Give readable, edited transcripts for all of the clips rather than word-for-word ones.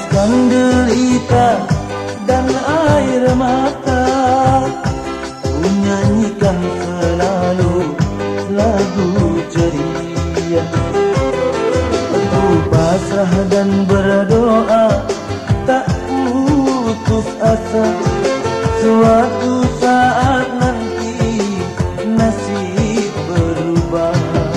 hapuskan derita dan air mata, ku nyanyikan selalu lagu ceria. Ku pasrah dan berdoa, tak putus asa, suatu saat nanti nasib berubah.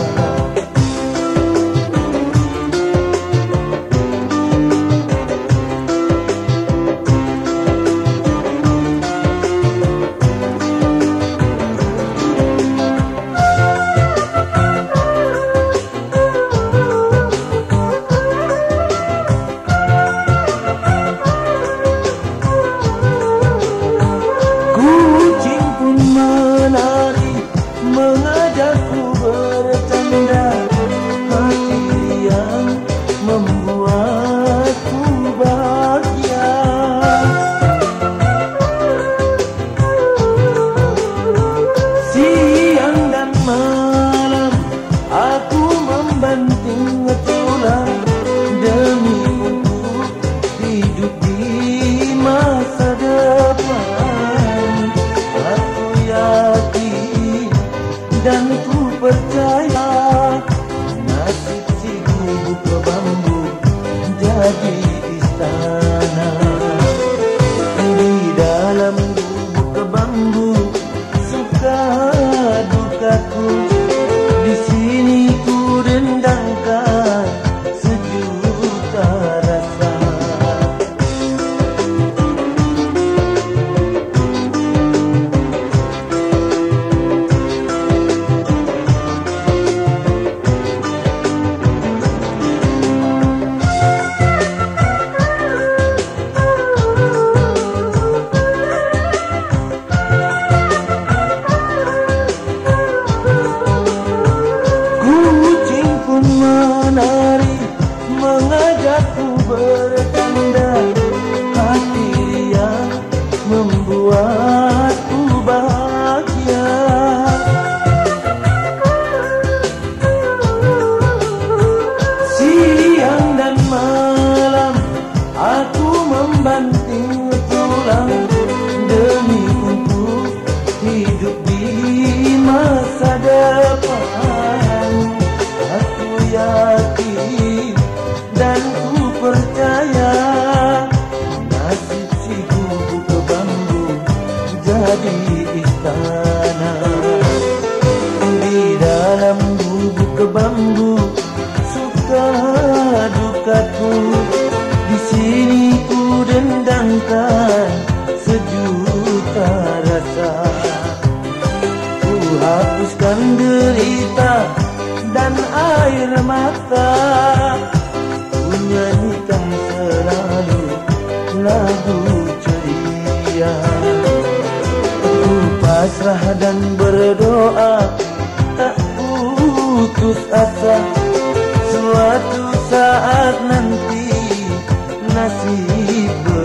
Mengajakku bercanda, hati yang membuatku bahagia. Siang dan malam aku membanting tulang demi untuk hidup di masa depan. Aku yakin dan ku percaya nasib si gubuk bambu jadi istana. Di dalam gubuk bambu suka dukaku, di sini ku dendangkan sejuta rasa. Menari mengajakku bercanda, hati yang membuatku bahagia. Siang dan malam aku membanting tulang demi untuk hidup di masa depan. Aku yakin dan ku percaya nasib si gubuk bambu jadi istana. Di dalam gubuk bambu suka dukaku, di sini ku dendangkan sejuta rasa. Ku hapuskan derita dan air mata, ku nyanyikan selalu lagu ceria. Ku pasrah dan berdoa, tak putus asa, suatu saat nanti nasib